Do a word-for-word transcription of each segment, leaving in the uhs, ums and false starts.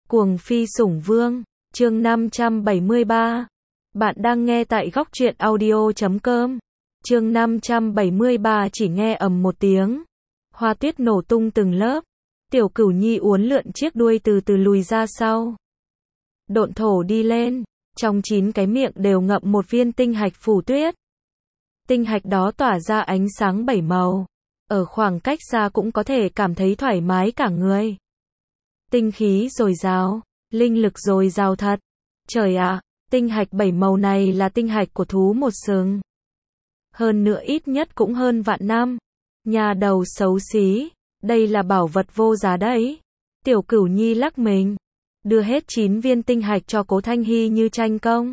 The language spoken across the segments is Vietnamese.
Cuồng phi sủng vương, chương năm trăm bảy mươi ba. Bạn đang nghe tại góc truyện audio chấm com. Chương năm trăm bảy mươi ba chỉ nghe ầm một tiếng. Hoa tuyết nổ tung từng lớp. Tiểu Cửu Nhi uốn lượn chiếc đuôi từ từ lùi ra sau. Độn thổ đi lên, trong chín cái miệng đều ngậm một viên tinh hạch phủ tuyết. Tinh hạch đó tỏa ra ánh sáng bảy màu. Ở khoảng cách xa cũng có thể cảm thấy thoải mái cả người. Tinh khí dồi dào, linh lực dồi dào thật. Trời ạ, tinh hạch bảy màu này là tinh hạch của thú một sừng. Hơn nữa ít nhất cũng hơn vạn năm. Nhà đầu xấu xí, đây là bảo vật vô giá đấy. Tiểu Cửu Nhi lắc mình, đưa hết chín viên tinh hạch cho Cố Thanh Hy như tranh công.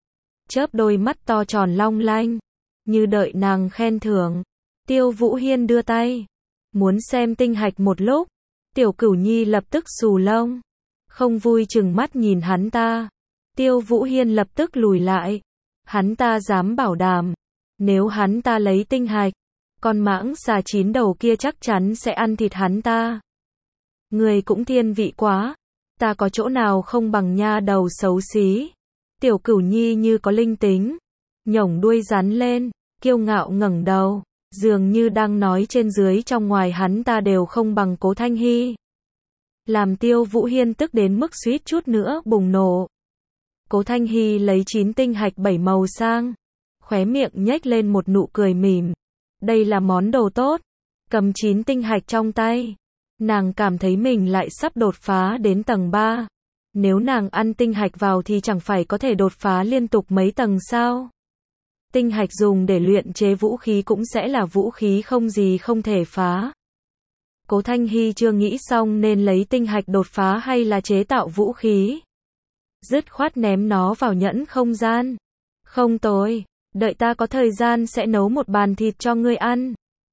Chớp đôi mắt to tròn long lanh, như đợi nàng khen thưởng. Tiêu Vũ Hiên đưa tay, muốn xem tinh hạch một lúc. Tiểu Cửu Nhi lập tức xù lông, không vui chừng mắt nhìn hắn ta. Tiêu Vũ Hiên lập tức lùi lại. Hắn ta dám bảo đảm, nếu hắn ta lấy tinh hạch, con mãng xà chín đầu kia chắc chắn sẽ ăn thịt hắn ta. Người cũng thiên vị quá, ta có chỗ nào không bằng nha đầu xấu xí. Tiểu Cửu Nhi như có linh tính, nhổng đuôi rắn lên, kiêu ngạo ngẩng đầu, dường như đang nói trên dưới trong ngoài hắn ta đều không bằng Cố Thanh Hy. Làm Tiêu Vũ Hiên tức đến mức suýt chút nữa bùng nổ. Cố Thanh Hy lấy chín tinh hạch bảy màu sang, khóe miệng nhếch lên một nụ cười mỉm. Đây là món đồ tốt. Cầm chín tinh hạch trong tay, nàng cảm thấy mình lại sắp đột phá đến tầng ba. Nếu nàng ăn tinh hạch vào thì chẳng phải có thể đột phá liên tục mấy tầng sao? Tinh hạch dùng để luyện chế vũ khí cũng sẽ là vũ khí không gì không thể phá. Cố Thanh Hy chưa nghĩ xong nên lấy tinh hạch đột phá hay là chế tạo vũ khí. Dứt khoát ném nó vào nhẫn không gian. Không tồi, đợi ta có thời gian sẽ nấu một bàn thịt cho ngươi ăn.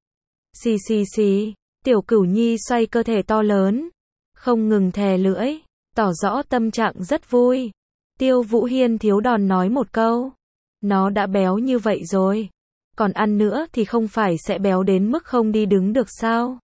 Xì xì xì, Tiểu Cửu Nhi xoay cơ thể to lớn, không ngừng thè lưỡi, tỏ rõ tâm trạng rất vui. Tiêu Vũ Hiên thiếu đòn nói một câu. Nó đã béo như vậy rồi, còn ăn nữa thì không phải sẽ béo đến mức không đi đứng được sao?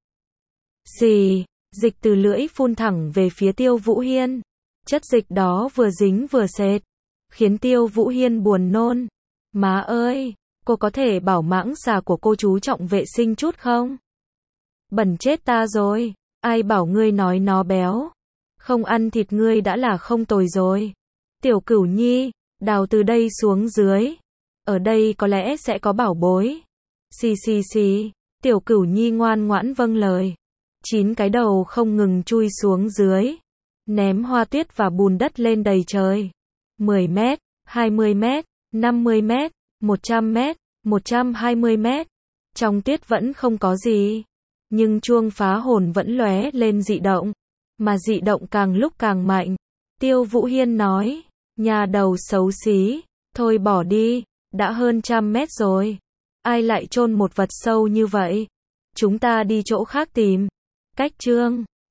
Xì, dịch từ lưỡi phun thẳng về phía Tiêu Vũ Hiên. Chất dịch đó vừa dính vừa sệt, khiến Tiêu Vũ Hiên buồn nôn. Má ơi, cô có thể bảo mãng xà của cô chú trọng vệ sinh chút không? Bẩn chết ta rồi, ai bảo ngươi nói nó béo? Không ăn thịt ngươi đã là không tồi rồi. Tiểu Cửu Nhi, đào từ đây xuống dưới. Ở đây có lẽ sẽ có bảo bối. Xì xì xì, Tiểu Cửu Nhi ngoan ngoãn vâng lời. Chín cái đầu không ngừng chui xuống dưới, ném hoa tuyết và bùn đất lên đầy trời. mười mét, hai mươi mét, năm mươi mét, một trăm mét, một trăm hai mươi mét. Trong tuyết vẫn không có gì, nhưng chuông phá hồn vẫn lóe lên dị động, mà dị động càng lúc càng mạnh. Tiêu Vũ Hiên nói, nhà đầu xấu xí, thôi bỏ đi, đã hơn trăm mét rồi. Ai lại chôn một vật sâu như vậy? Chúng ta đi chỗ khác tìm. Cách chương